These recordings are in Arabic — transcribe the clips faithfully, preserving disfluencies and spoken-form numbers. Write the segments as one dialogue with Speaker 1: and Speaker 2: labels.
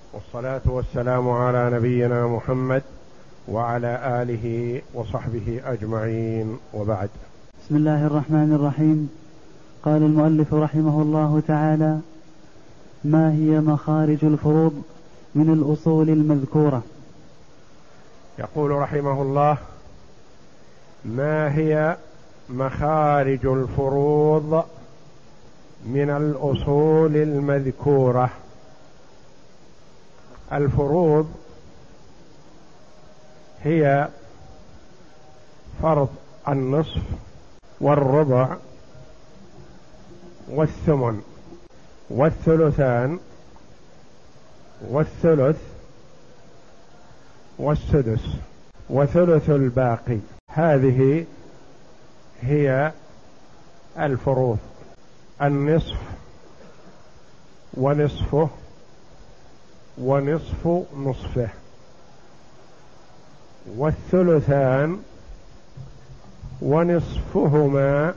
Speaker 1: والصلاة والسلام على نبينا محمد وعلى آله وصحبه أجمعين، وبعد.
Speaker 2: بسم الله الرحمن الرحيم. قال المؤلف رحمه الله تعالى: ما هي مخارج الفروض من الأصول المذكورة؟
Speaker 1: يقول رحمه الله: ما هي مخارج الفروض من الأصول المذكورة؟ الفروض هي فرض النصف والربع والثمن والثلثان والثلث والسدس وثلث الباقي. هذه هي الفروض: النصف ونصفه ونصف نصفه والثلثان ونصفهما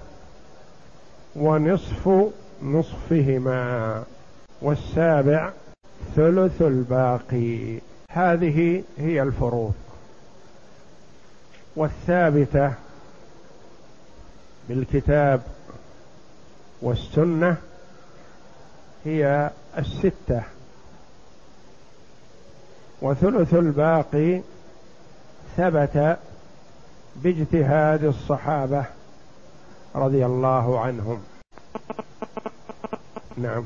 Speaker 1: ونصف نصفهما والسابع ثلث الباقي. هذه هي الفروض، والثابتة بالكتاب والسنة هي الستة، وثلث الباقي ثبت باجتهاد الصحابة رضي الله عنهم. نعم.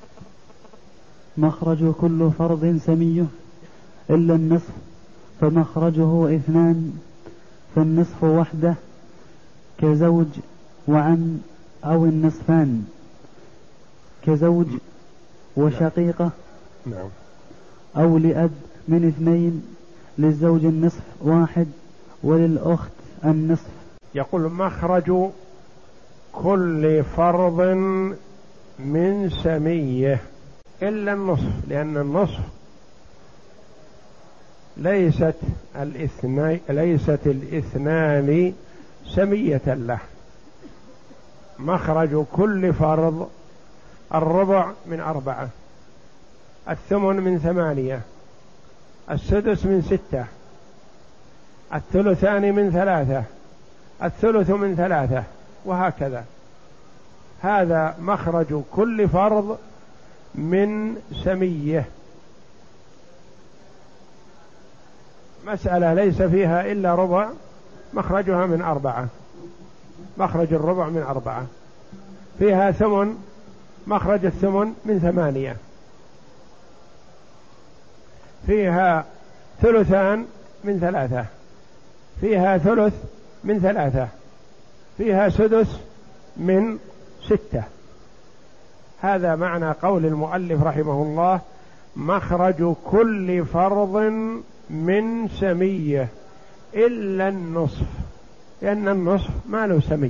Speaker 2: مخرج كل فرض سميه إلا النصف، فمخرجه اثنان، فالنصف وحده كزوج وعم، أو النصفان كزوج وشقيقة.
Speaker 1: نعم.
Speaker 2: أو لأب من اثنين، للزوج النصف واحد وللأخت النصف.
Speaker 1: يقول: مخرج كل فرض من سميه إلا النصف، لأن النصف ليست الاثنين ليست الاثنان سمية له. مخرج كل فرض: الربع من أربعة، الثمن من ثمانية، السدس من ستة، الثلثان من ثلاثة، الثلث من ثلاثة، وهكذا. هذا مخرج كل فرض من سميه. مسألة ليس فيها إلا ربع، مخرجها من أربعة، مخرج الربع من أربعة. فيها ثمن، مخرج الثمن من ثمانية. فيها ثلثان من ثلاثة، فيها ثلث من ثلاثة، فيها سدس من ستة. هذا معنى قول المؤلف رحمه الله: مخرج كل فرض من سميه إلا النصف، لأن النصف ما له سمي.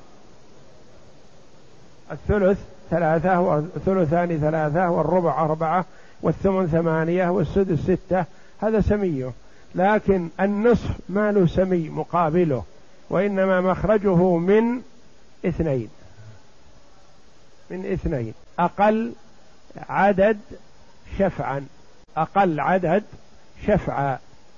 Speaker 1: الثلث ثلاثة والثلثان ثلاثة والربع أربعة والثمن ثمانية والسدس ستة، هذا سميه. لكن النصف ما له سمي مقابله، وإنما مخرجه من اثنين من اثنين أقل عدد شفعا، أقل عدد شفعا.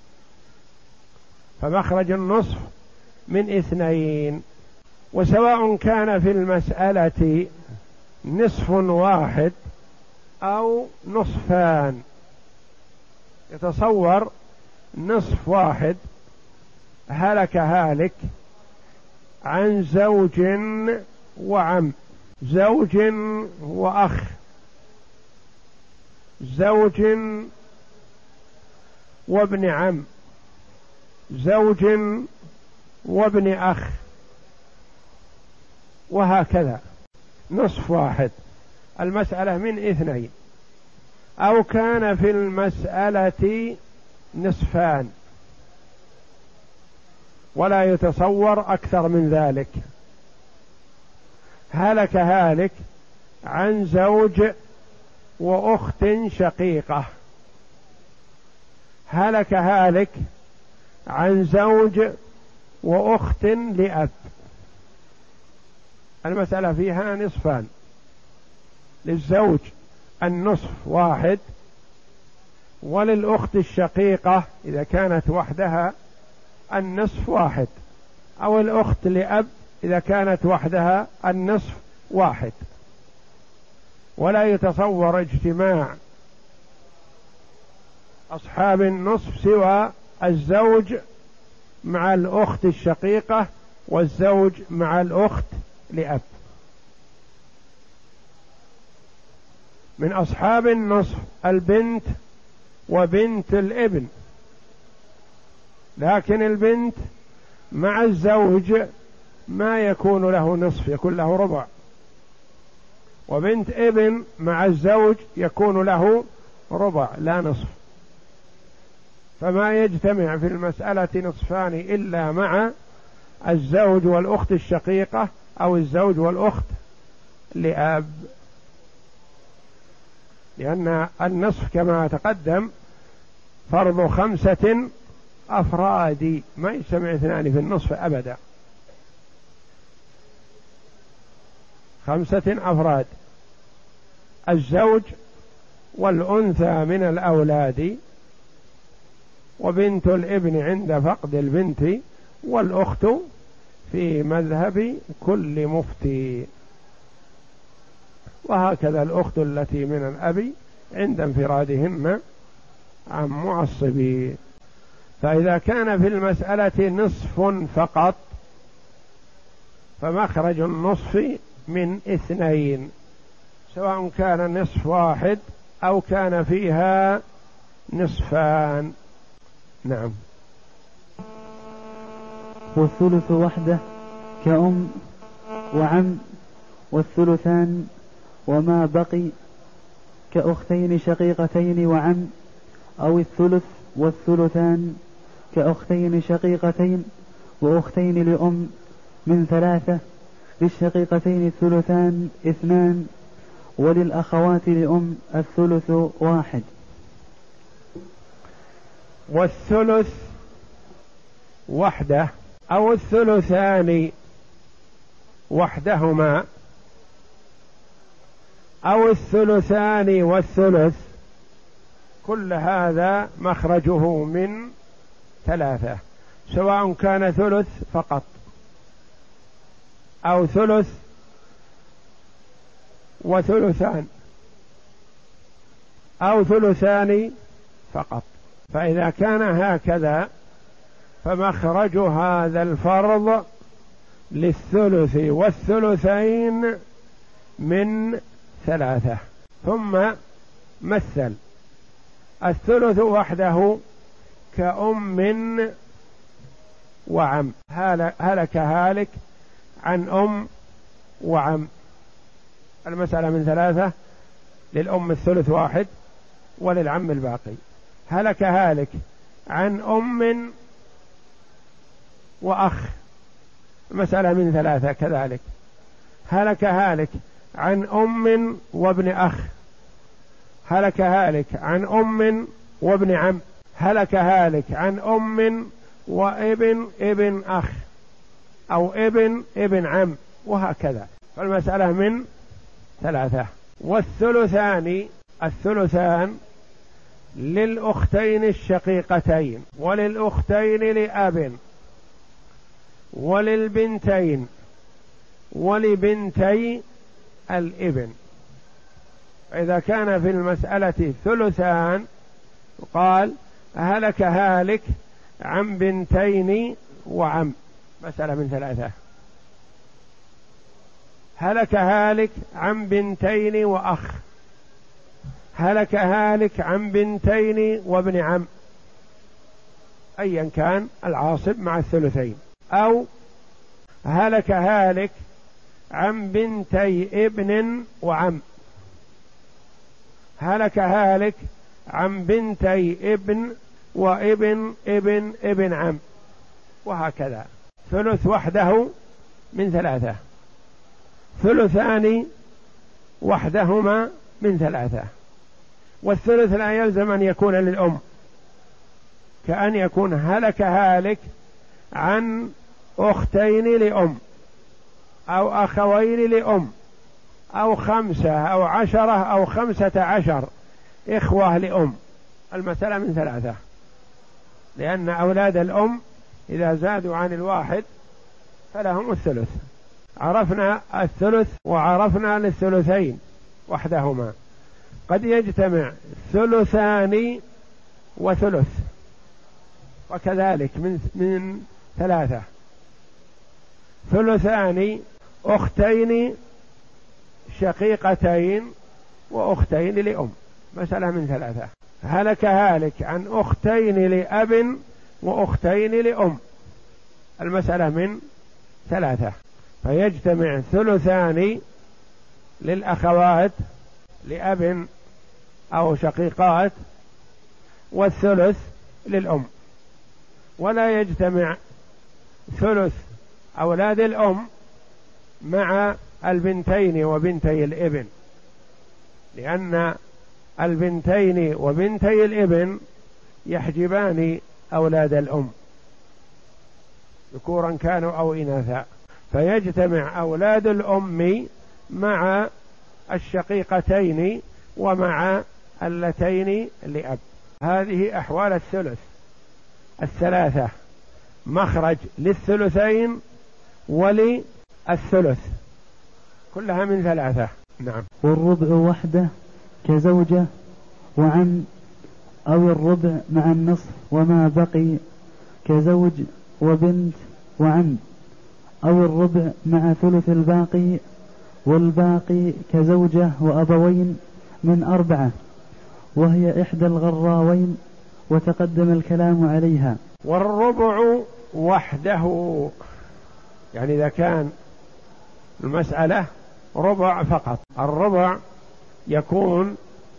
Speaker 1: فمخرج النصف من اثنين. وسواء كان في المسألة نصف واحد أو نصفان. يتصور نصف واحد: هلك هالك عن زوج وعم، زوج وأخ، زوج وابن عم، زوج وابن أخ، وهكذا. نصف واحد، المسألة من اثنين. أو كان في المسألة نصفان، ولا يتصور أكثر من ذلك: هلك هالك عن زوج وأخت شقيقة، هلك هالك عن زوج وأخت لأب. المسألة فيها نصفان: للزوج النصف واحد، وللأخت الشقيقة إذا كانت وحدها النصف واحد، أو الأخت لأب إذا كانت وحدها النصف واحد. ولا يتصور اجتماع أصحاب النصف سوى الزوج مع الأخت الشقيقة والزوج مع الأخت لأب. من أصحاب النصف البنت وبنت الابن، لكن البنت مع الزوج ما يكون له نصف، يكون له ربع، وبنت ابن مع الزوج يكون له ربع لا نصف. فما يجتمع في المسألة نصفان إلا مع الزوج والأخت الشقيقة أو الزوج والأخت لأب، لأن النصف كما تقدم فرض خمسة أفراد، ما يجتمع اثنان في النصف أبدا، خمسة أفراد: الزوج والأنثى من الأولاد، وبنت الابن عند فقد البنت، والأخت في مذهب كل مفتي، وهكذا الأخت التي من الأب عند انفرادهن عن معصبي. فإذا كان في المسألة نصف فقط فمخرج النصف من اثنين، سواء كان نصف واحد أو كان فيها نصفان. نعم.
Speaker 2: والثلث وحده كأم وعم، والثلثان وما بقي كأختين شقيقتين وعم، أو الثلث والثلثان كأختين شقيقتين وأختين لأم من ثلاثة، للشقيقتين الثلثان اثنان، وللأخوات لأم الثلث واحد.
Speaker 1: والثلث وحده أو الثلثان وحدهما أو الثلثان والثلث، كل هذا مخرجه من ثلاثة، سواء كان ثلث فقط أو ثلث وثلثان أو ثلثان فقط. فإذا كان هكذا فمخرج هذا الفرض للثلث والثلثين من ثلاثة. ثم مثل الثلث وحده كأم وعم، هلك هالك عن أم وعم، المسألة من ثلاثة، للأم الثلث واحد وللعم الباقي. هلك هالك عن أم وأخ، المسألة من ثلاثة كذلك. هلك هالك عن أم وابن أخ، هلك هالك عن أم وابن عم، هلك هالك عن أم وابن ابن أخ أو ابن ابن عم، وهكذا. فالمسألة من ثلاثة. والثلثان الثلثان للأختين الشقيقتين وللأختين لأب وللبنتين ولبنتي الابن. إذا كان في المسألة ثلثان قال هلك هالك عن بنتين وعم، مسألة من ثلاثة. هلك هالك عن بنتين وأخ، هلك هالك عن بنتين وابن عم، أيا كان العاصب مع الثلثين. أو هلك هالك عن بنتي ابن وعم، هلك هالك عن بنتي ابن وابن ابن ابن عم، وهكذا. ثلث وحده من ثلاثة، ثلثان وحدهما من ثلاثة. والثلث لا يلزم أن يكون للأم، كأن يكون هلك هالك عن أختين لأم أو أخوين لأم أو خمسة أو عشرة أو خمسة عشر إخوة لأم، المسألة من ثلاثة، لأن أولاد الأم إذا زادوا عن الواحد فلهم الثلث. عرفنا الثلث وعرفنا للثلثين وحدهما. قد يجتمع ثلثان وثلث، وكذلك من من ثلاثة، ثلثان أختين شقيقتين وأختين لأم، مسألة من ثلاثة. هلك هالك عن أختين لأب وأختين لأم، المسألة من ثلاثة، فيجتمع ثلثان للأخوات لأب أو شقيقات والثلث للأم، ولا يجتمع ثلث أولاد الأم مع البنتين وبنتي الابن، لأن البنتين وبنتي الابن يحجبان أولاد الأم ذكورا كانوا أو إناثا، فيجتمع أولاد الأم مع الشقيقتين ومع اللتين لأب. هذه أحوال الثلث الثلاثة، مخرج للثلثين وللثلث، كلها من ثلاثة. نعم.
Speaker 2: والربع وحده كزوجة وعم، أو الربع مع النصف وما بقي كزوج وبنت وعم، أو الربع مع ثلث الباقي، والباقي كزوجة وأبوين من أربعة، وهي إحدى الغراوين وتقدم الكلام عليها.
Speaker 1: والربع وحده، يعني إذا كان المسألة ربع فقط، الربع يكون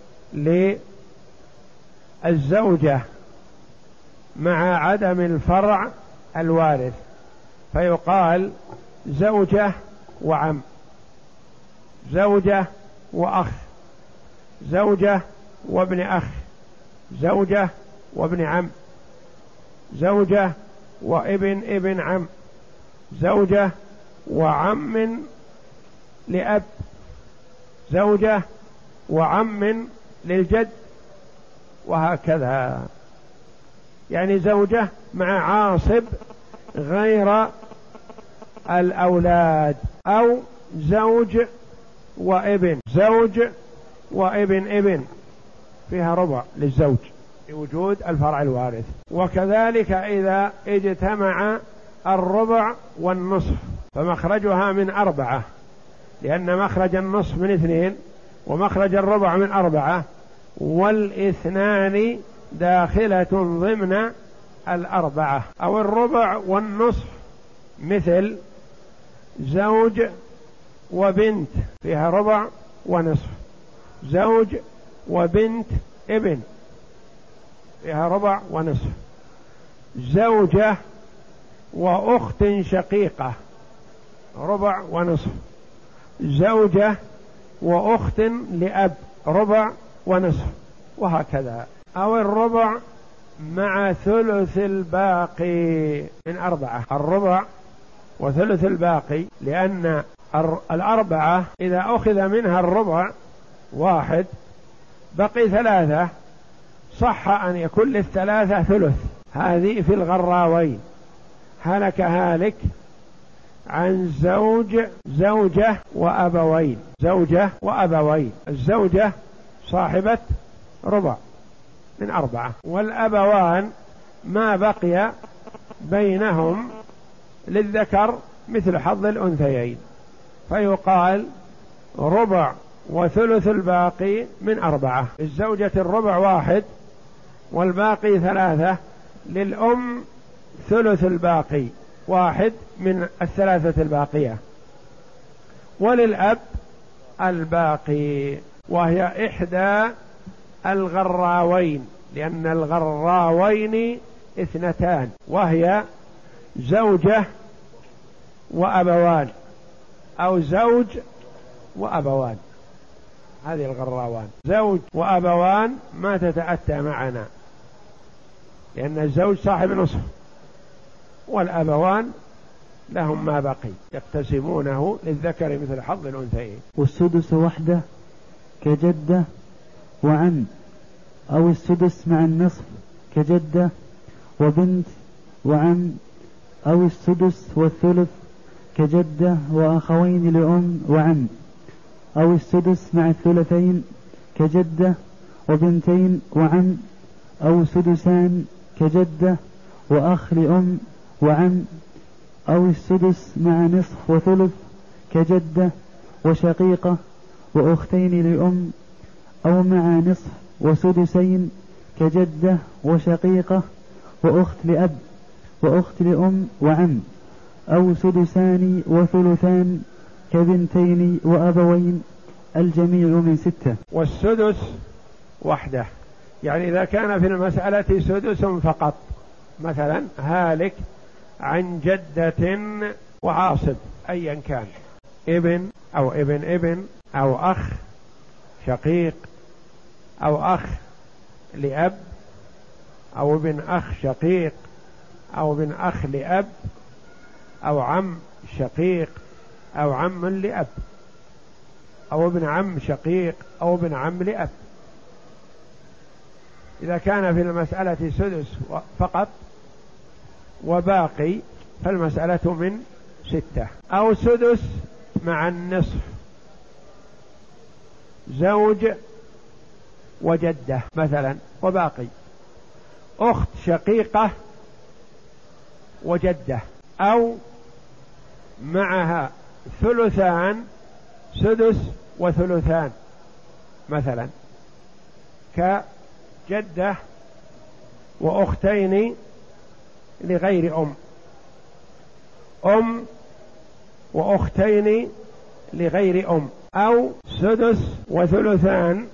Speaker 1: للزوجة مع عدم الفرع الوارث، فيقال زوجة وعم، زوجة وأخ، زوجة وابن أخ، زوجة وابن عم، زوجة وابن ابن عم، زوجة وعم لأب، زوجة وعم للجد، وهكذا. يعني زوجة مع عاصب غير الأولاد، أو زوج وابن، زوج وابن ابن، فيها ربع للزوج لوجود الفرع الوارث. وكذلك إذا اجتمع الربع والنصف فمخرجها من أربعة، لأن مخرج النصف من اثنين ومخرج الربع من أربعة، والاثنان داخلة ضمن الأربعة. أو الربع والنصف مثل زوج وبنت، فيها ربع ونصف، زوج وبنت ابن، فيها ربع ونصف، زوجة وأخت شقيقة، ربع ونصف، زوجة وأخت لأب، ربع ونصف، وهكذا. أو الربع مع ثلث الباقي من أربعة، الربع وثلث الباقي، لأن الأربعة إذا أخذ منها الربع واحد بقي ثلاثة، صح أن يكون للثلاثة ثلث. هذه في الغراوين، هلك هالك عن زوج زوجة وأبوين، زوجة وأبوين، الزوجة صاحبة ربع من أربعة، والأبوان ما بقي بينهم للذكر مثل حظ الأنثيين، فيقال ربع وثلث الباقي من أربعة. الزوجة الربع واحد والباقي ثلاثة، للأم ثلث الباقي واحد من الثلاثة الباقية، وللأب الباقي، وهي إحدى الغراوين، لأن الغراوين اثنتان، وهي زوجة وأبوان أو زوج وأبوان. هذه الغراوان زوج وأبوان ما تتأتى معنا، لأن الزوج صاحب نصف، والأبوان لهم ما بقي يقتسمونه للذكر مثل حظ الأنثيين.
Speaker 2: والسدس وحده كجدة وعم، أو السدس مع النصف كجدة وبنت وعم، أو السدس والثلث كجدة وأخوين لأم وعم، أو السدس مع الثلثين كجدة وبنتين وعم، أو سدسان كجدة وأخ لأم وعم، أو السدس مع نصف وثلث كجدة وشقيقة وأختين لأم، أو مع نصف وسدسين كجدة وشقيقة وأخت لأب وأخت لأم وعم، أو سدسان وثلثان كبنتين وأبوين، الجميع من ستة.
Speaker 1: والسدس وحده، يعني إذا كان في المسألة سدس فقط، مثلا هالك عن جدة وعاصب أيا كان، ابن أو ابن ابن أو أخ شقيق أو أخ لأب أو ابن أخ شقيق أو ابن أخ لأب أو عم شقيق أو عم لأب أو ابن عم شقيق أو ابن عم لأب. إذا كان في المسألة سدس فقط وباقي فالمسألة من ستة. أو سدس مع النصف، زوج وجدة مثلا وباقي، أخت شقيقة وجدة، أو معها ثلثان، سدس وثلثان مثلا كجدة وأختين لغير أم، أم وأختين لغير أم، أو سدس وثلثان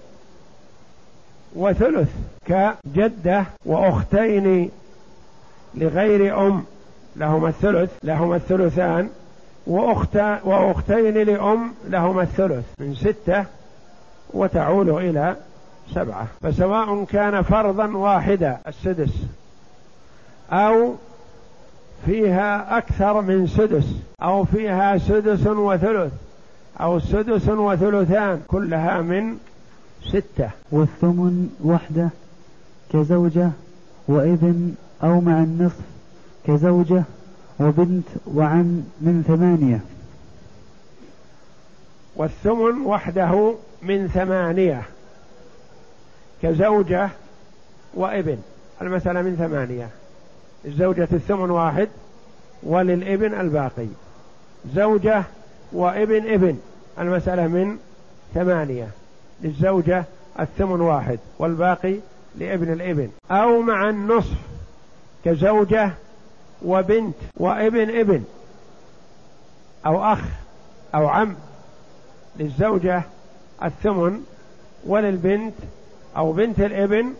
Speaker 1: وثلث كجدة وأختين لغير أم لهما الثلث لهما الثلثان، وأخت وأختين لأم لهما الثلث، من ستة وتعول إلى سبعة. فسواء كان فرضا واحدا السدس أو فيها أكثر من سدس أو فيها سدس وثلث أو سدس وثلثان، كلها من ستة.
Speaker 2: والثمن وحده كزوجة وابن، أو مع النصف كزوجة وبنت وعم، من ثمانية.
Speaker 1: والثمن وحده من ثمانية كزوجة وابن، المسألة من ثمانية، الزوجة الثمن واحد وللابن الباقي، زوجة وابن ابن المسألة من ثمانية، للزوجة الثمن واحد والباقي لابن الابن. أو مع النصف كزوجة وبنت وابن ابن أو أخ أو عم، للزوجة الثمن وللبنت أو بنت الابن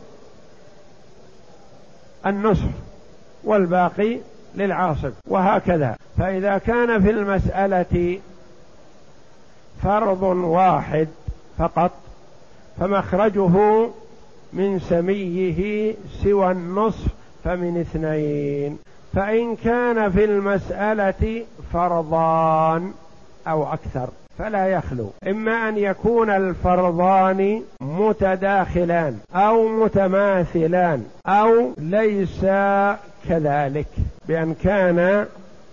Speaker 1: النصف والباقي للعاصب، وهكذا. فإذا كان في المسألة فرض واحد فقط فمخرجه من سميه سوى النصف فمن اثنين. فإن كان في المسألة فرضان أو أكثر فلا يخلو، إما أن يكون الفرضان متداخلان أو متماثلان أو ليس كذلك، بأن كان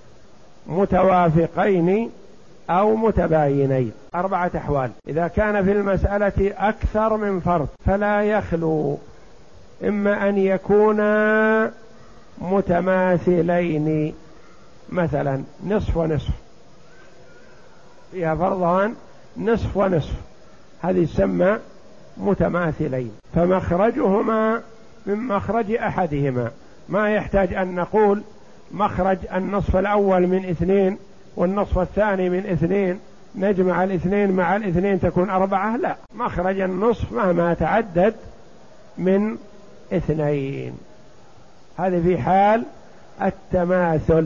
Speaker 1: متوافقين أو متباينين. أربعة أحوال. إذا كان في المسألة أكثر من فرض فلا يخلو، إما أن يكونا متماثلين، مثلا نصف ونصف، فيها فرضان نصف ونصف، هذه يسمى متماثلين، فمخرجهما من مخرج أحدهما، ما يحتاج أن نقول مخرج النصف الأول من اثنين والنصف الثاني من اثنين نجمع الاثنين مع الاثنين تكون أربعة، لا، مخرج النصف مهما تعدد من اثنين. هذه في حال التماثل.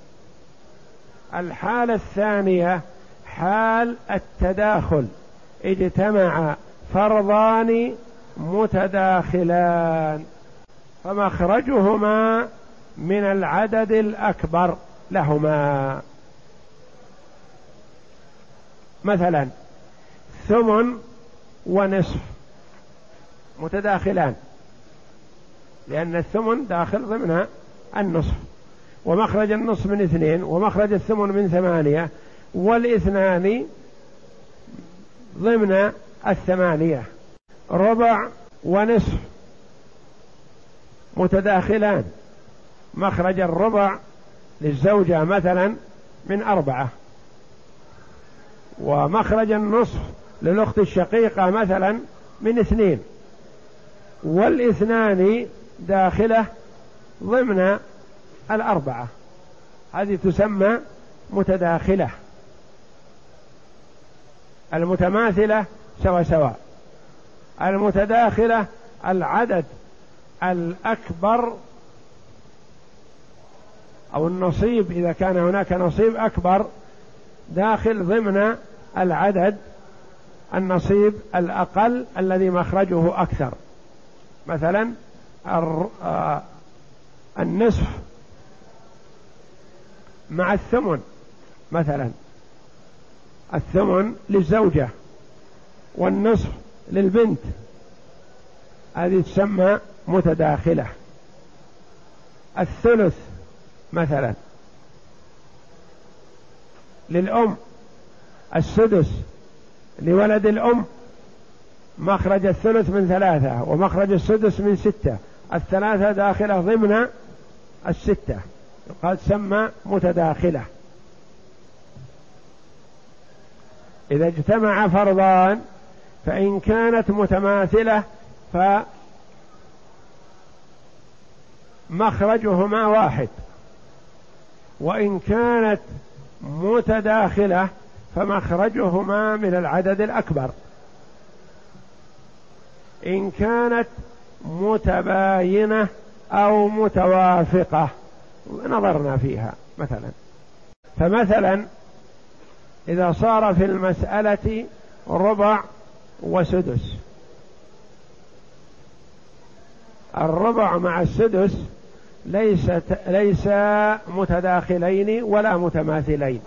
Speaker 1: الحالة الثانية حال التداخل، اجتمع فرضان متداخلان فمخرجهما من العدد الأكبر لهما، مثلا ثمن ونصف متداخلان لأن الثمن داخل ضمن النصف، ومخرج النصف من اثنين، ومخرج الثمن من ثمانية، والاثنان ضمن الثمانية. ربع ونصف متداخلان، مخرج الربع للزوجة مثلا من أربعة، ومخرج النصف للأخت الشقيقة مثلا من اثنين، والاثنان داخلة ضمن الأربعة، هذه تسمى متداخلة. المتماثلة سوا سوا، المتداخلة العدد الأكبر أو النصيب إذا كان هناك نصيب أكبر داخل ضمن العدد النصيب الأقل الذي مخرجه أكثر. مثلا النصف مع الثمن، مثلا الثمن للزوجة والنصف للبنت، هذه تسمى متداخلة. الثلث مثلا للأم، السدس لولد الأم، مخرج الثلث من ثلاثة ومخرج السدس من ستة، الثلاثة داخلة ضمن الستة، قد تسمى متداخلة. إذا اجتمع فرضان فإن كانت متماثلة فمخرجهما واحد، وإن كانت متداخلة فمخرجهما من العدد الأكبر. إن كانت متباينة أو متوافقة نظرنا فيها مثلا، فمثلا إذا صار في المسألة ربع وسدس، الربع مع السدس ليس ليس متداخلين ولا متماثلين،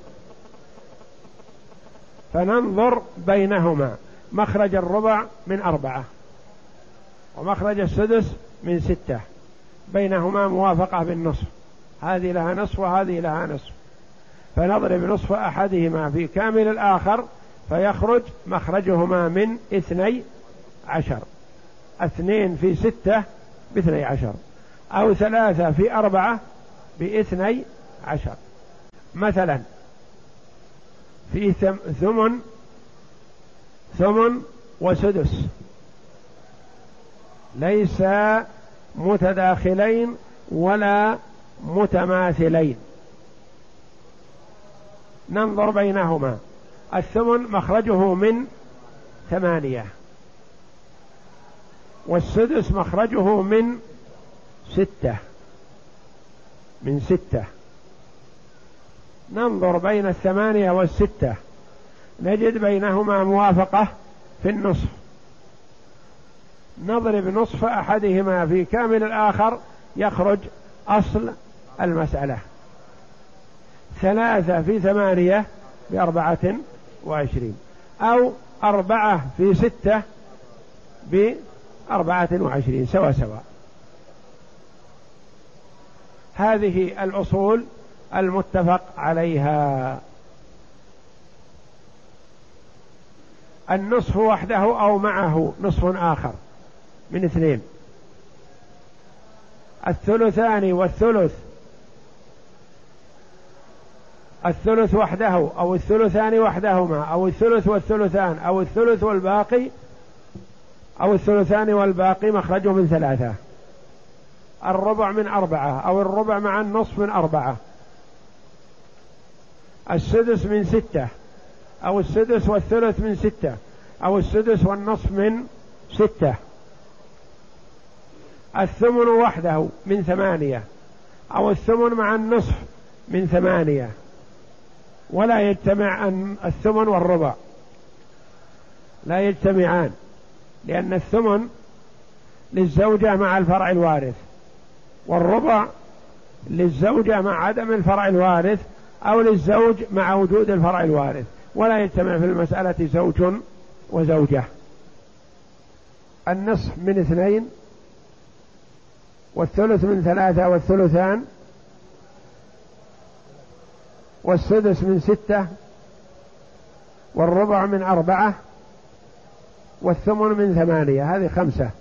Speaker 1: فننظر بينهما. مخرج الربع من أربعة ومخرج السدس من ستة، بينهما موافقة بالنصف، هذه لها نصف وهذه لها نصف، فنضرب نصف أحدهما في كامل الآخر فيخرج مخرجهما من اثني عشر. اثنين في ستة باثني عشر، أو ثلاثة في أربعة باثني عشر. مثلا في ثمن ثمن وسدس ليس متداخلين ولا متماثلين، ننظر بينهما. الثمن مخرجه من ثمانية، والسدس مخرجه من ستة من ستة، ننظر بين الثمانية والستة نجد بينهما موافقة في النصف، نضرب نصف أحدهما في كامل الآخر يخرج أصل المسألة. ثلاثة في ثمانية بأربعة وعشرين، أو أربعة في ستة بأربعة وعشرين، سوا سوا. هذه الأصول المتفق عليها. النصف وحده أو معه نصف آخر من اثنين، الثلثان والثلث، الثلث وحده أو الثلثان وحدهما، أو الثلث والثلثان، أو الثلث والباقي، أو الثلثان والباقي مخرجه من ثلاثة. الربع من أربعة، أو الربع مع النصف من أربعة. السدس من ستة، أو السدس والثلث من ستة، أو السدس والنصف من ستة. الثمن وحده من ثمانية، أو الثمن مع النصف من ثمانية، ولا يجتمع الثمن والربع، لا يجتمعان، لأن الثمن للزوجة مع الفرع الوارث، والربع للزوجة مع عدم الفرع الوارث، أو للزوج مع وجود الفرع الوارث، ولا يجتمع في المسألة زوج وزوجة. النصف من اثنين والثلث من ثلاثة والثلثان، والسدس من ستة، والربع من أربعة، والثمن من ثمانية. هذه خمسة،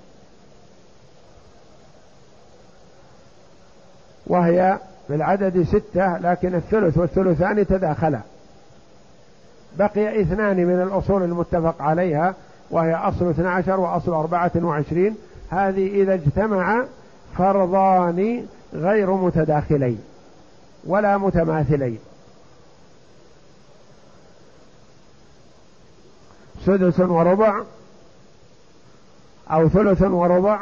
Speaker 1: وهي بالعدد ستة، لكن الثلث والثلثان تداخلا. بقي اثنان من الأصول المتفق عليها، وهي أصل اثنى عشر وأصل أربعة وعشرين. هذه إذا اجتمع فرضان غير متداخلين ولا متماثلين، سدس وربع أو ثلث وربع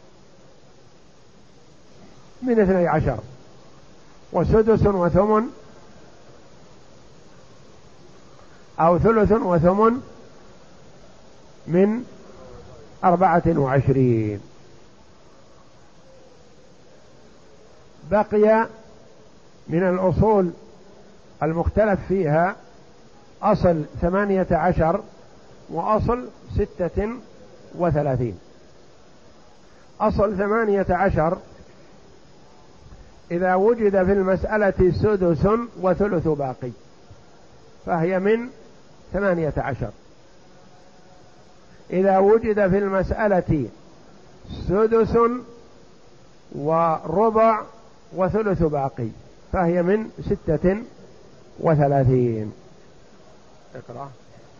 Speaker 1: من اثني عشر، وسدس وثمن أو ثلث وثمن من أربعة وعشرين. بقي من الأصول المختلف فيها أصل ثمانية عشر وأصل ستة وثلاثين. أصل ثمانية عشر إذا وجد في المسألة سدس وثلث باقي فهي من ثمانية عشر. إذا وجد في المسألة سدس وربع وثلث باقي فهي من ستة وثلاثين. اقرأ.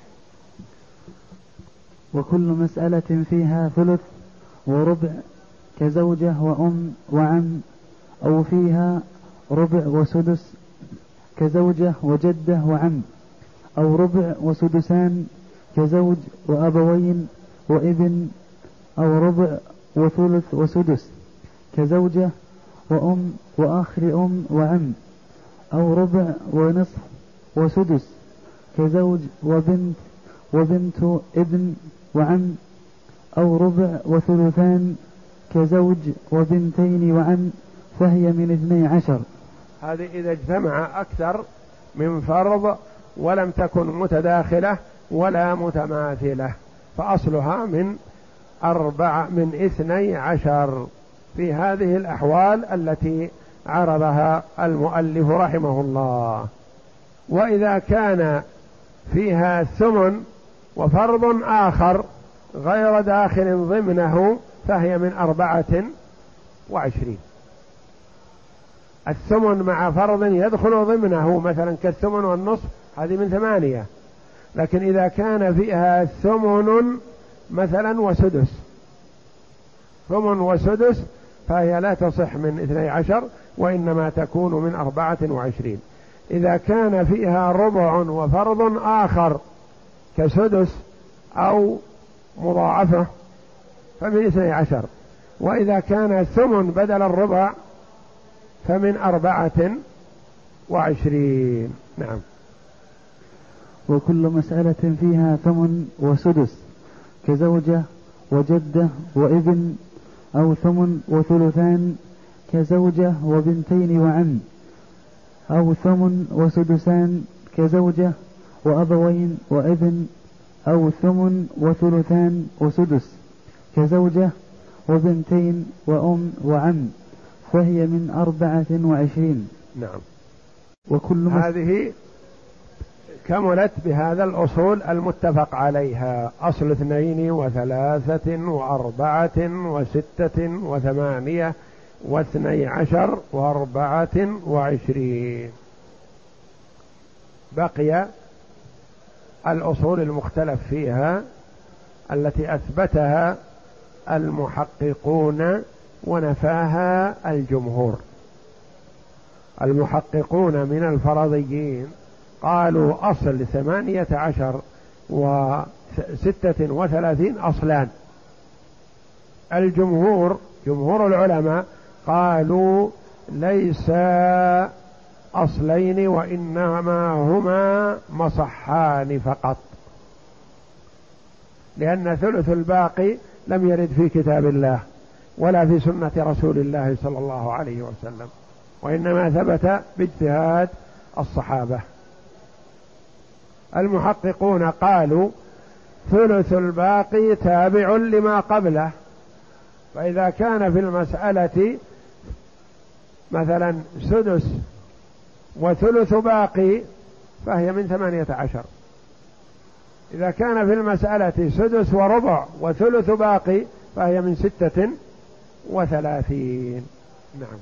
Speaker 2: وكل مسألة فيها ثلث وربع كزوجة وأم وعم، أو فيها ربع وسدس كزوجة وجدة وعم، أو ربع وسدسان كزوج وأبوين وابن، أو ربع وثلث وسدس كزوجة وأم وآخر أم وعم، أو ربع ونصف وسدس كزوج وبنت وبنت ابن وعم، أو ربع وثلثان كزوج وبنتين وعم، فهي من اثني عشر.
Speaker 1: هذه إذا اجتمع أكثر من فرض ولم تكن متداخلة ولا متماثلة، فأصلها من أربع من اثني عشر في هذه الأحوال التي عرضها المؤلف رحمه الله. وإذا كان فيها ثمن وفرض آخر غير داخل ضمنه فهي من أربعة وعشرين. الثمن مع فرض يدخل ضمنه مثلا كالثمن والنصف هذه من ثمانية، لكن إذا كان فيها ثمن مثلا وسدس، ثمن وسدس فهي لا تصح من اثني عشر وإنما تكون من أربعة وعشرين. إذا كان فيها ربع وفرض آخر كسدس أو مضاعفة فمن اثني عشر، وإذا كان ثمن بدل الربع فمن أربعة وعشرين. نعم.
Speaker 2: وكل مسألة فيها ثمن وسدس كزوجة وجدة وابن، أو ثمن وثلثان كزوجة وبنتين وعم، أو ثمن وسدسان كزوجة وأبوين وابن، أو ثمن وثلثان وسدس كزوجة وبنتين وأم وعم، فهي من أربعة وعشرين.
Speaker 1: نعم.
Speaker 2: وكل
Speaker 1: هذه كملت بهذا الأصول المتفق عليها، أصل اثنين وثلاثة وأربعة وستة وثمانية واثني عشر وأربعة وعشرين. بقي الأصول المختلف فيها التي أثبتها المحققون ونفاها الجمهور. المحققون من الفرضيين قالوا أصل ثمانية عشر وستة وثلاثين أصلان. الجمهور جمهور العلماء قالوا ليس أصلين وإنما هما مصحان فقط، لأن ثلث الباقي لم يرد في كتاب الله ولا في سنة رسول الله صلى الله عليه وسلم، وإنما ثبت باجتهاد الصحابة. المحققون قالوا ثلث الباقي تابع لما قبله، فإذا كان في المسألة مثلا سدس وثلث باقي فهي من ثمانية عشر. إذا كان في المسألة سدس وربع وثلث باقي فهي من ستة وثلاثين. نعم.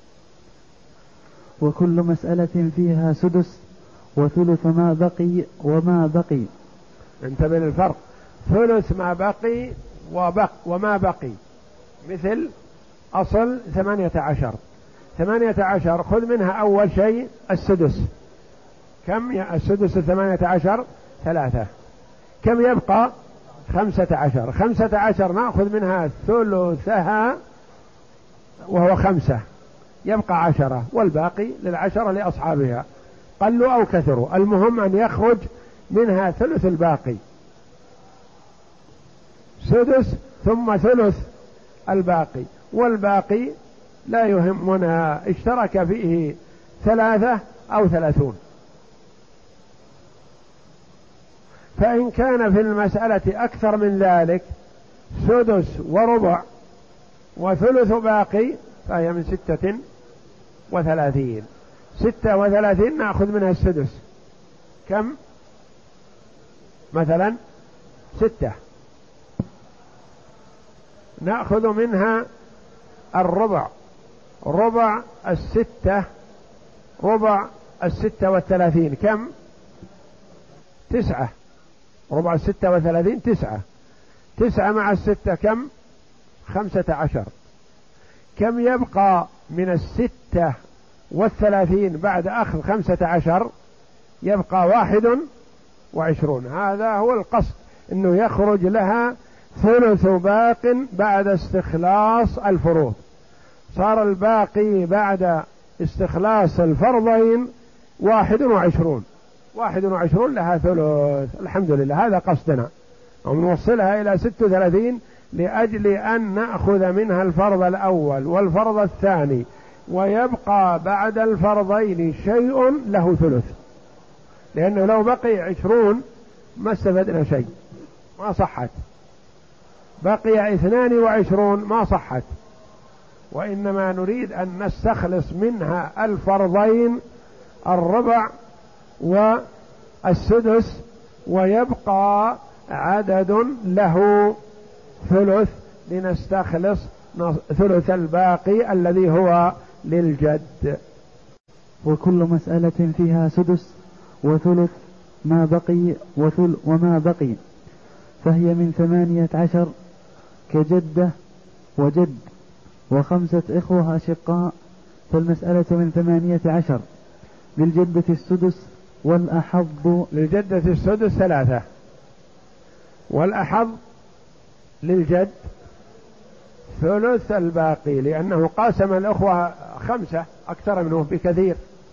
Speaker 2: وكل مسألة فيها سدس وثلث ما بقي وما بقي.
Speaker 1: انتبه للفرق، ثلث ما بقي وبق وما بقي، مثل أصل ثمانية عشر، ثمانية عشر خذ منها أول شيء السدس، كم السدس الثمانية عشر؟ ثلاثة. كم يبقى؟ خمسة عشر. خمسة عشر نأخذ منها ثلثها وهو خمسة، يبقى عشرة، والباقي للعشرة لأصحابها قلوا أو كثروا، المهم أن يخرج منها ثلث الباقي، سدس ثم ثلث الباقي، والباقي لا يهمنا اشترك فيه ثلاثة أو ثلاثون. فإن كان في المسألة أكثر من ذلك سدس وربع وثلث باقي فهي من ستة وثلاثين. ستة وثلاثين نأخذ منها السدس، كم؟ مثلا ستة. نأخذ منها الربع، ربع الستة، ربع الستة والثلاثين كم؟ تسعة. ربع الستة وثلاثين تسعة، تسعة مع الستة كم؟ خمسة عشر. كم يبقى من الستة والثلاثين بعد أخذ خمسة عشر؟ يبقى واحد وعشرون. هذا هو القصد، أنه يخرج لها ثلث باق بعد استخلاص الفروض. صار الباقي بعد استخلاص الفرضين واحد وعشرون، واحد وعشرون لها ثلث. الحمد لله، هذا قصدنا، ونوصلها إلى ست وثلاثين لأجل أن نأخذ منها الفرض الأول والفرض الثاني، ويبقى بعد الفرضين شيء له ثلث، لأنه لو بقي عشرون ما استفدنا شيء، ما صحت. بقي اثنان وعشرون ما صحت، وإنما نريد أن نستخلص منها الفرضين الربع والسدس، ويبقى عدد له ثلث لنستخلص ثلث الباقي الذي هو للجد.
Speaker 2: وكل مسألة فيها سدس وثلث ما بقي وثل وما بقي فهي من ثمانية عشر كجدة وجد وخمسة إخوة أشقاء، فالمسألة من ثمانية عشر. للجدة السدس والأحظ.
Speaker 1: للجدة السدس ثلاثة، والأحظ للجد ثلث الباقي، لأنه قاسم الأخوة خمسة أكثر منه بكثير،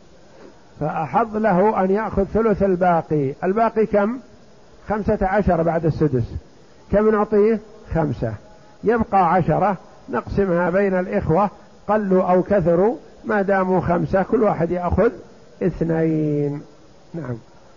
Speaker 1: فأحظ له أن يأخذ ثلث الباقي. الباقي كم؟ خمسة عشر بعد السدس، كم نعطيه؟ خمسة، يبقى عشرة نقسمها بين الإخوة قلوا أو كثروا، ما داموا خمسة كل واحد يأخذ اثنين. نعم.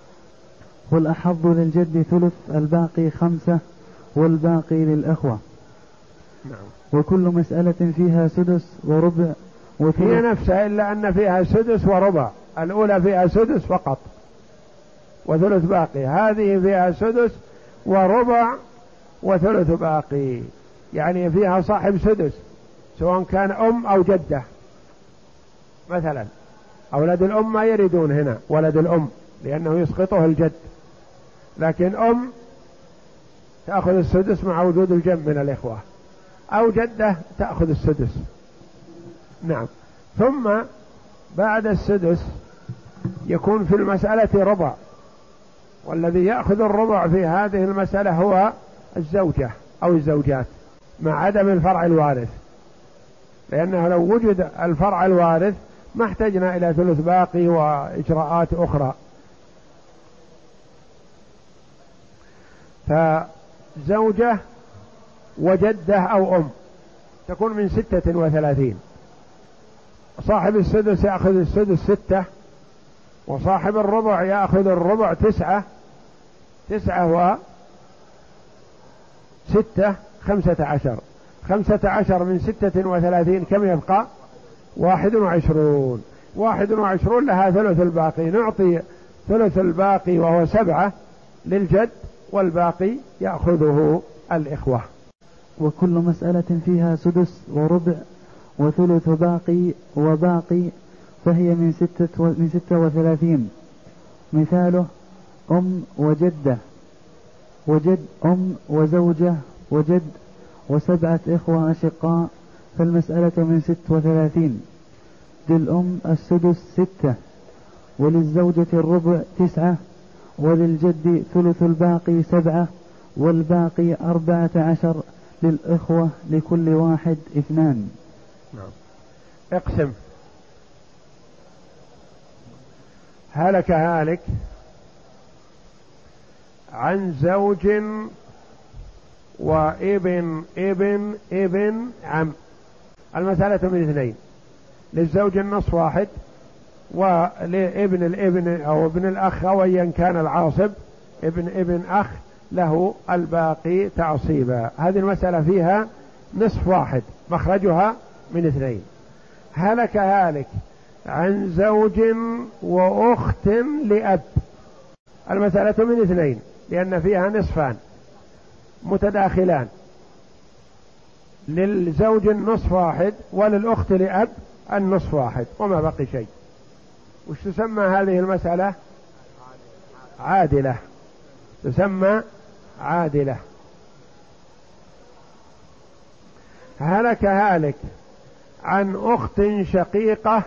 Speaker 2: والأحظ للجد ثلث الباقي خمسة والباقي للأخوة.
Speaker 1: نعم.
Speaker 2: وكل مسألة فيها سدس وربع وثلث.
Speaker 1: هي نفسها إلا أن فيها سدس وربع، الأولى فيها سدس فقط وثلث باقي، هذه فيها سدس وربع وثلث باقي، يعني فيها صاحب سدس سواء كان أم أو جدة مثلا. أولاد الأم ما يريدون هنا ولد الأم لأنه يسقطه الجد، لكن أم تأخذ السدس مع وجود الجنب من الإخوة، أو جدة تأخذ السدس. نعم. ثم بعد السدس يكون في المسألة ربع، والذي يأخذ الربع في هذه المسألة هو الزوجة أو الزوجات مع عدم الفرع الوارث، لأنه لو وجد الفرع الوارث ما احتجنا إلى ثلث باقي وإجراءات أخرى. فزوجة وجدة أو أم تكون من ستة وثلاثين. صاحب السدس يأخذ السدس ستة، وصاحب الربع يأخذ الربع تسعة، تسعة وستة خمسة عشر. خمسة عشر من ستة وثلاثين كم يبقى؟ واحد وعشرون. واحد وعشرون لها ثلث الباقي، نعطي ثلث الباقي وهو سبعة للجد، والباقي يأخذه الإخوة.
Speaker 2: وكل مسألة فيها سدس وربع وثلث باقي وباقي فهي من ستة, و... من ستة وثلاثين. مثاله أم وجدة وجد أم وزوجة وجد وسبعة إخوة أشقاء، فالمسألة من ست وثلاثين. للأم السدس ستة، وللزوجة الربع تسعة، وللجد ثلث الباقي سبعة، والباقي أربعة عشر، للإخوة لكل واحد اثنان.
Speaker 1: نعم. اقسم. هلك هالك عن زوج وابن ابن ابن عم. المسألة من اثنين، للزوج النصف واحد، ولابن الابن أو ابن الأخ أو أيا كان العاصب ابن ابن أخ له الباقي تعصيبا. هذه المسألة فيها نصف واحد، مخرجها من اثنين. هلك هالك عن زوج وأخت لأب. المسألة من اثنين لأن فيها نصفان متداخلان، للزوج النصف واحد وللأخت لأب النصف واحد وما بقي شيء. وش تسمى هذه المسألة؟ عادلة. تسمى عادلة. هلك هالك عن أخت شقيقة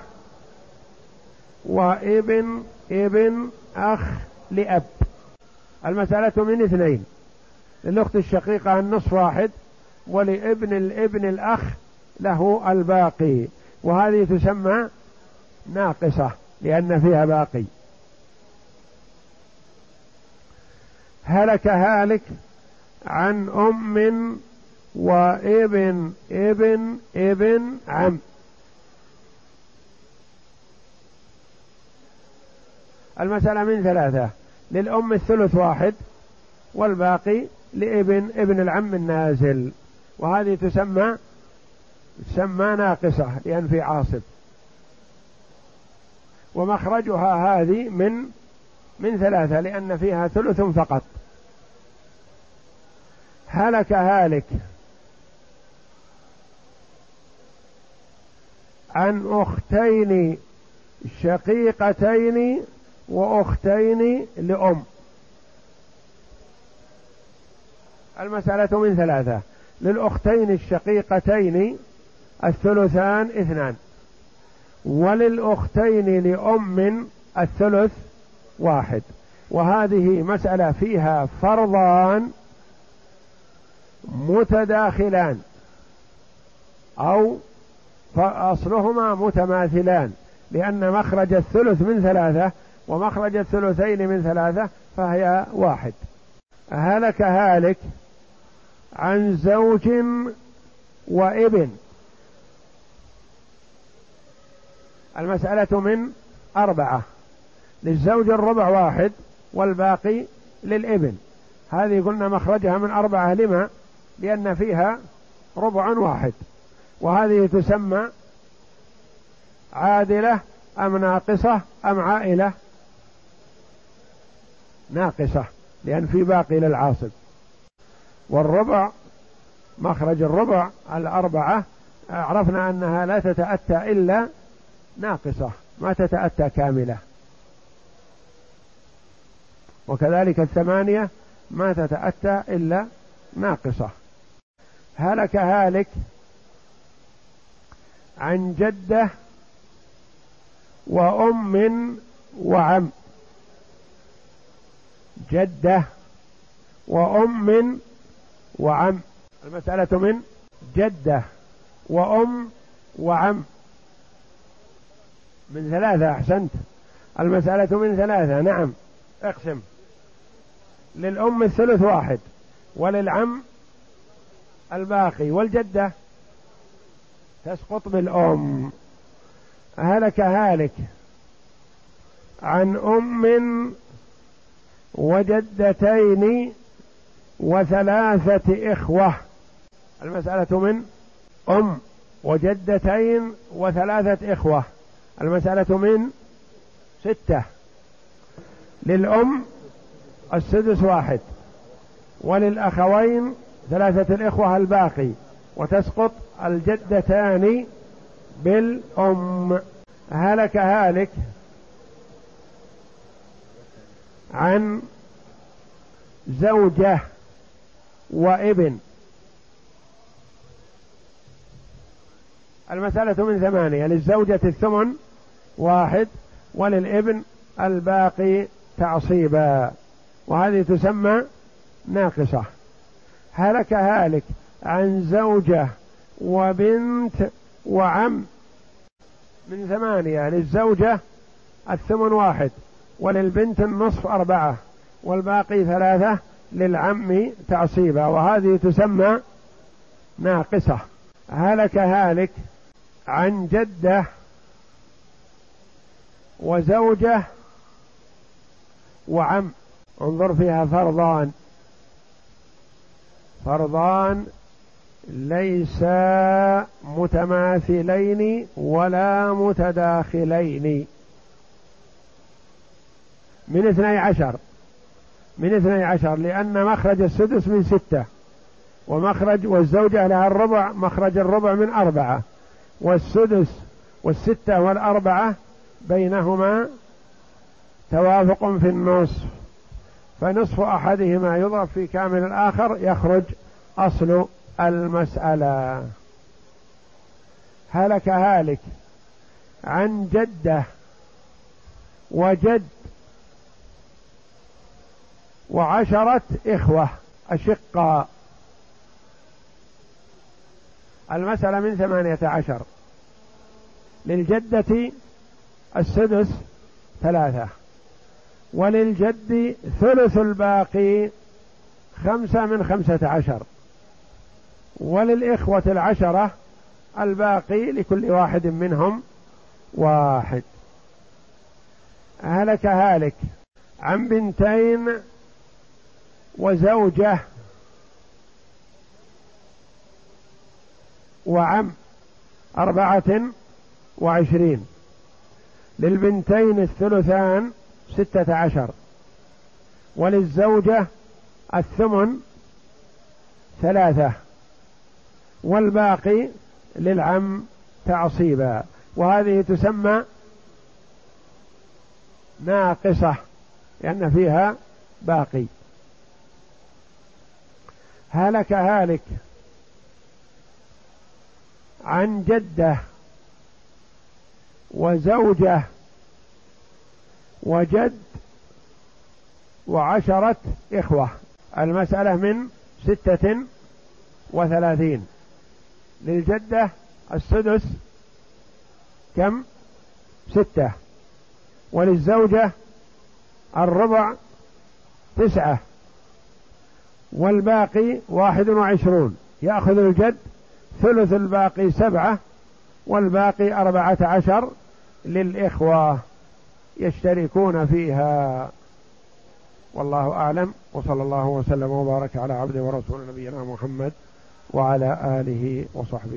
Speaker 1: وابن ابن أخ لأب. المسألة من اثنين، للأخت الشقيقة النصف واحد، ولابن الابن الأخ له الباقي، وهذه تسمى ناقصة لأن فيها باقي. هلك هالك عن أم وابن ابن ابن عم. المسألة من ثلاثة، للأم الثلث واحد، والباقي لابن ابن العم النازل، وهذه تسمى تسمى ناقصة لأن في عاصب، ومخرجها هذه من من ثلاثة لأن فيها ثلث فقط. هلك هالك عن أختين شقيقتين وأختين لأم. المسألة من ثلاثة، للأختين الشقيقتين الثلثان اثنان، وللأختين لأم الثلث واحد. وهذه مسألة فيها فرضان متداخلان أو فأصلهما متماثلان، لأن مخرج الثلث من ثلاثة ومخرج الثلثين من ثلاثة فهي واحد. هلك هالك عن زوج وابن. المسألة من أربعة، للزوج الربع واحد والباقي للابن. هذه قلنا مخرجها من أربعة، لما؟ لأن فيها ربع واحد. وهذه تسمى عادلة أم ناقصة أم عائلة؟ ناقصة لأن في باقي للعاصب. والربع مخرج الربع الأربعة عرفنا أنها لا تتأتى إلا ناقصة، ما تتأتى كاملة. وكذلك الثمانية ما تتأتى إلا ناقصة. هلك هالك عن جدة وأم وعم. جدة وأم وعم. المسألة من جدة وأم وعم من ثلاثة. أحسنت، المسألة من ثلاثة. نعم، اقسم. للأم الثلث واحد، وللعم الباقي، والجدة تسقط بالأم. هلك هالك عن أم وجدتين وثلاثة إخوة. المسألة من أم وجدتين وثلاثة إخوة، المسألة من ستة. للأم السدس واحد، وللأخوين ثلاثة الإخوة الباقي، وتسقط الجدتان بالأم. هلك هالك عن زوجة وابن، المسألة من ثمانية. للزوجة الثمن واحد، وللابن الباقي تعصيبا، وهذه تسمى ناقصة. هلك هالك عن زوجة وبنت وعم من ثمانية. للزوجة الثمن واحد، وللبنت النصف أربعة، والباقي ثلاثة، للعم تعصيبا، وهذه تسمى ناقصة. هلك هالك عن جدة وزوجة وعم، انظر فيها فرضان، فرضان ليسا متماثلين ولا متداخلين. من اثني عشر، من اثني عشر، لأن مخرج السدس من ستة، ومخرج والزوجة لها الربع، مخرج الربع من أربعة، والسدس والستة والأربعة بينهما توافق في النصف، فنصف أحدهما يضرب في كامل الآخر يخرج أصل المسألة. هلك هالك عن جدة وجد وعشرة إخوة أشقاء، المسألة من ثمانية عشر. للجدة السدس ثلاثة، وللجد ثلث الباقي خمسة من خمسة عشر، وللإخوة العشرة الباقي لكل واحد منهم واحد. هلك هالك عن بنتين وزوجة وعم أربعة وعشرين. للبنتين الثلثان ستة عشر، وللزوجة الثمن ثلاثة، والباقي للعم تعصيبا، وهذه تسمى ناقصة لأن فيها باقي. هلك هالك عن جدة وزوجة وجد وعشرة إخوة، المسألة من ستة وثلاثين. للجدة السدس كم؟ ستة، وللزوجة الربع تسعة، والباقي واحد وعشرون. يأخذ الجد ثلث الباقي سبعة، والباقي أربعة عشر للإخوة يشتركون فيها. والله أعلم، وصلى الله وسلم وبارك على عبده ورسول نبينا محمد وعلى آله وصحبه.